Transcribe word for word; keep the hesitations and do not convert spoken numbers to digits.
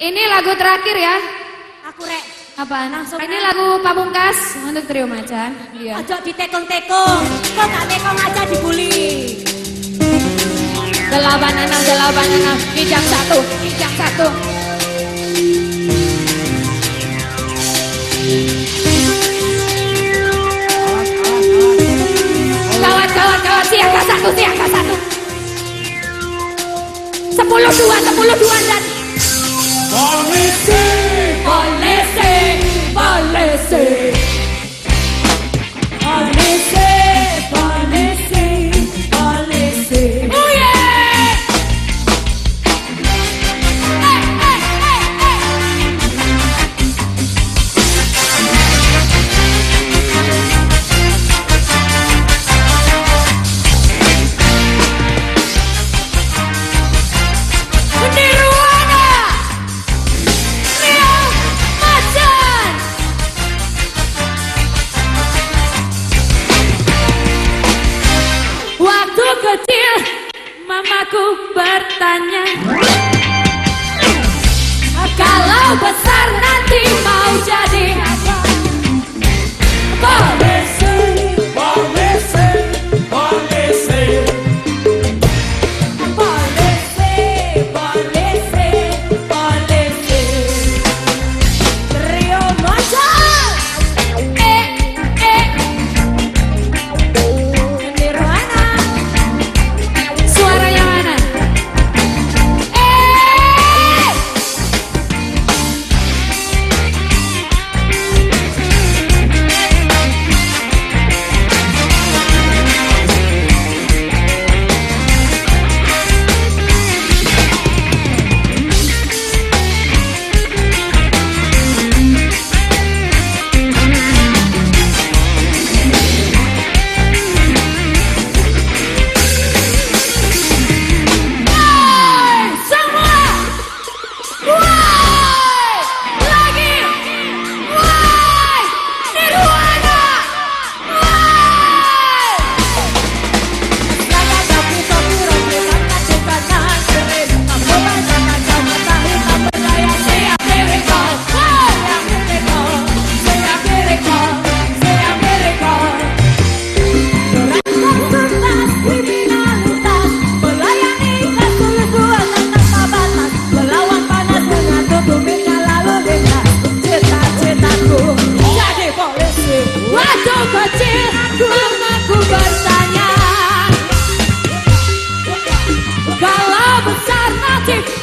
Ini lagu terakhir ya. Aku rek. Apaan? Langsung. Ini lagu Pamungkas untuk Trio Macan. Iya. Ojo ditekong-tekong. Kok gak tekong aja dibully. Delapan enam, delapan enam. Kijang satu, kijang satu. Kawan, kawan, kawan. Siaga satu, siaga satu. Sepuluh dua, sepuluh dua dan. Polisi, polisi, polisi, polisi, polisi, polisi. Oh yeah! Hey, hey, hey, hey. Nirwana, Trio Macan. Waktu kecil mamaku bertanya, kalau besar nanti mau jadi apa? Polisi, polisi, polisi, polisi, polisi, polisi. Trio Macan. Eh, eh, Nirwana. suara yang mana? Eh, Woi, semua. Woi, lagi. Woi, Nirwana. Woi. Saya tapi tapi rombongan kacetan keren. Kamu banyak jangan tahu kamu saya saya Amerika. Saya Amerika. Saya Amerika. Saya Amerika. Berantas kriminalitas, melayani kasus buat tanpa batas, melawan panas dengan tubuhnya lalu lintas. Cita-citaku jadi polisi. Waktu kecil mamaku bertanya, kalau besar nanti